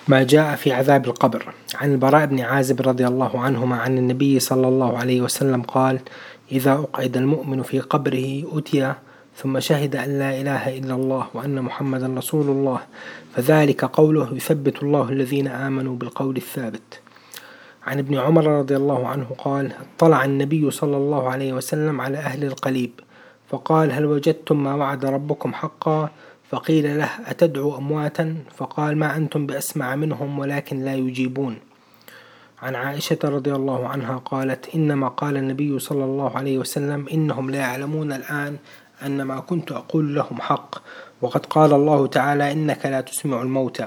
ما جاء في عذاب القبر. عن البراء بن عازب رضي الله عنهما عن النبي صلى الله عليه وسلم قال: إذا أقعد المؤمن في قبره أتي ثم شهد أن لا إله إلا الله وأن محمدا رسول الله فذلك قوله يثبت الله الذين آمنوا بالقول الثابت. عن ابن عمر رضي الله عنه قال: اطلع النبي صلى الله عليه وسلم على أهل القليب فقال: هل وجدتم ما وعد ربكم حقا؟ فقيل له: أتدعو أمواتا؟ فقال: ما أنتم بأسمع منهم ولكن لا يجيبون. عن عائشة رضي الله عنها قالت: إنما قال النبي صلى الله عليه وسلم: إنهم لا يعلمون الآن أن ما كنت أقول لهم حق، وقد قال الله تعالى: إنك لا تسمع الموتى.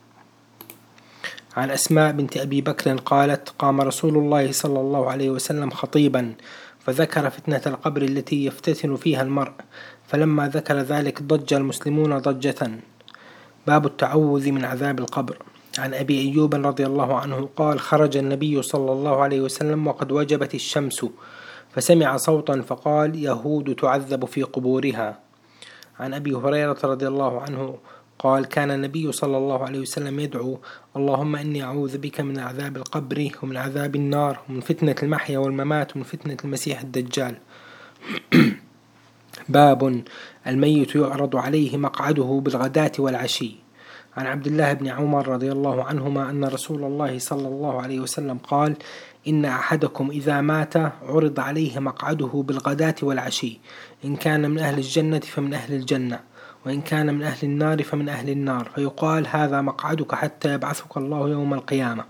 عن أسماء بنت أبي بكر قالت: قام رسول الله صلى الله عليه وسلم خطيبا فذكر فتنة القبر التي يفتتن فيها المرء، فلما ذكر ذلك ضج المسلمون ضجة. باب التعوذ من عذاب القبر. عن أبي أيوب رضي الله عنه قال: خرج النبي صلى الله عليه وسلم وقد وجبت الشمس فسمع صوتا فقال: يهود تعذب في قبورها. عن أبي هريرة رضي الله عنه قال: كان النبي صلى الله عليه وسلم يدعو: اللهم إني أعوذ بك من عذاب القبر ومن عذاب النار ومن فتنة المحيا والممات ومن فتنة المسيح الدجال. باب الميت يعرض عليه مقعده بالغداة والعشي. عن عبد الله بن عمر رضي الله عنهما أن رسول الله صلى الله عليه وسلم قال: إن أحدكم إذا مات عرض عليه مقعده بالغداة والعشي، إن كان من أهل الجنة فمن أهل الجنة، وإن كان من أهل النار فمن أهل النار، فيقال: هذا مقعدك حتى يبعثك الله يوم القيامة.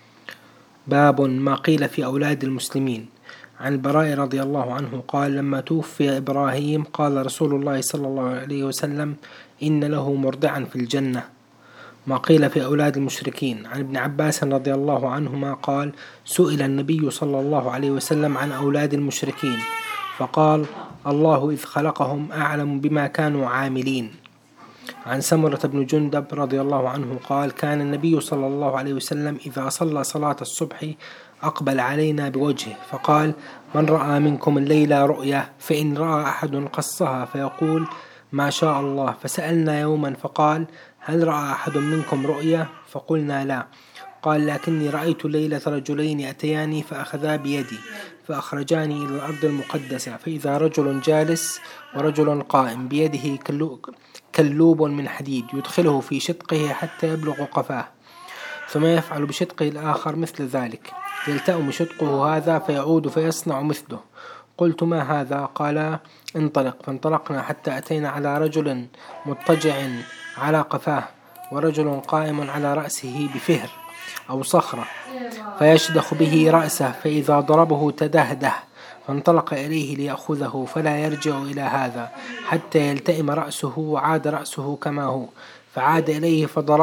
باب ما قيل في أولاد المسلمين. عن البراء رضي الله عنه قال: لما توفي إبراهيم قال رسول الله صلى الله عليه وسلم: إن له مرضعا في الجنة. ما قيل في أولاد المشركين. عن ابن عباس رضي الله عنهما قال: سئل النبي صلى الله عليه وسلم عن أولاد المشركين فقال: الله إذ خلقهم أعلم بما كانوا عاملين. عن سمرة بن جندب رضي الله عنه قال: كان النبي صلى الله عليه وسلم إذا صلى صلاة الصبح أقبل علينا بوجهه فقال: من رأى منكم الليلة رؤيا فإن رأى أحد قصها فيقول: ما شاء الله. فسألنا يوما فقال: هل رأى أحد منكم رؤيا؟ فقلنا لا. قال: لكني رأيت ليلة رجلين أتياني فأخذا بيدي فأخرجاني إلى الأرض المقدسة، فإذا رجل جالس ورجل قائم بيده كلوب من حديد يدخله في شدقه حتى يبلغ قفاه، ثم يفعل بشدقه الآخر مثل ذلك، يلتئم شدقه هذا فيعود فيصنع مثله. قلت: ما هذا؟ قال: انطلق. فانطلقنا حتى أتينا على رجل مضطجع على قفاه ورجل قائم على رأسه بفهر أو صخرة فيشدخ به رأسه، فإذا ضربه تدهده، فانطلق إليه ليأخذه فلا يرجع إلى هذا حتى يلتئم رأسه، وعاد رأسه كما هو، فعاد إليه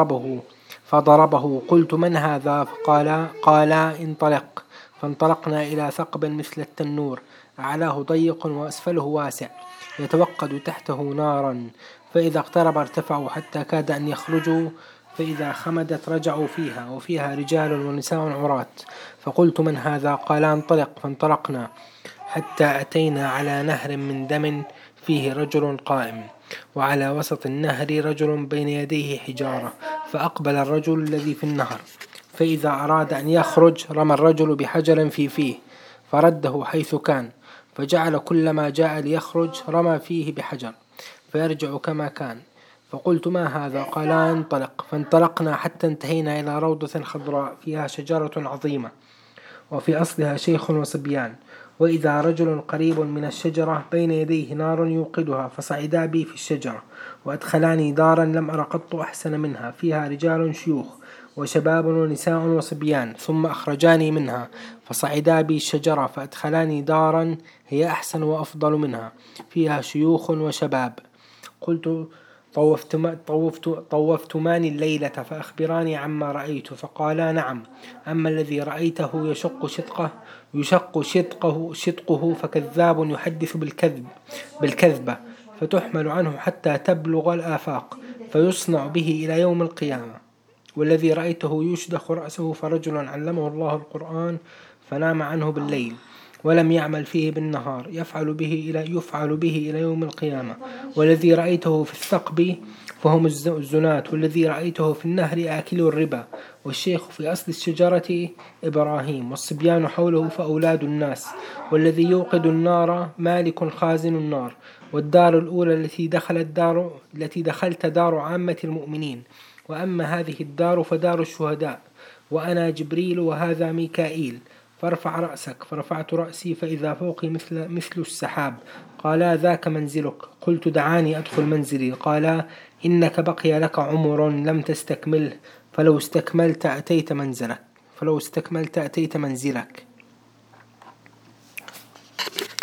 فضربه. قلت: من هذا؟ قال: انطلق. فانطلقنا إلى ثقب مثل التنور، أعلاه ضيق وأسفله واسع، يتوقد تحته نارا، فإذا اقترب ارتفعوا حتى كاد أن يخرجوا، فإذا خمدت رجعوا فيها، وفيها رجال ونساء عراة. فقلت: من هذا؟ قال: انطلق. فانطلقنا حتى أتينا على نهر من دم فيه رجل قائم، وعلى وسط النهر رجل بين يديه حجارة، فأقبل الرجل الذي في النهر، فإذا أراد أن يخرج رمى الرجل بحجر في فيه فرده حيث كان، فجعل كلما جاء ليخرج رمى فيه بحجر فيرجع كما كان. فقلت: ما هذا؟ قال: انطلق. فانطلقنا حتى انتهينا إلى روضة خضراء فيها شجرة عظيمة وفي أصلها شيخ وصبيان، وإذا رجل قريب من الشجرة بين يديه نار يوقدها، فصعدا بي في الشجرة وأدخلاني دارا لم أر قط أحسن منها، فيها رجال شيوخ وشباب ونساء وصبيان، ثم أخرجاني منها فصعدا بي الشجرة فأدخلاني دارا هي أحسن وأفضل منها، فيها شيوخ وشباب. قلت: طوفتمان الليلة فأخبراني عما رأيت. فقالا: نعم، أما الذي رأيته يشق شدقه فكذاب يحدث بالكذبة فتحمل عنه حتى تبلغ الآفاق فيصنع به إلى يوم القيامة. والذي رأيته يشدخ رأسه فرجل علمه الله القرآن فنام عنه بالليل ولم يعمل فيه بالنهار يفعل به إلى يوم القيامة. والذي رأيته في الثقب فهم الزناة، والذي رأيته في النهر آكل الربا، والشيخ في أصل الشجرة إبراهيم، والصبيان حوله فأولاد الناس، والذي يوقد النار مالك خازن النار، والدار الأولى التي دخلت دار عامة المؤمنين، وأما هذه الدار فدار الشهداء، وأنا جبريل وهذا ميكائيل، فارفع رأسك. فرفعت رأسي فإذا فوقي مثل السحاب. قالا ذاك منزلك. قلت دعاني أدخل منزلي. قالا إنك بقي لك عمر لم تستكمله، فلو استكملت أتيت منزلك.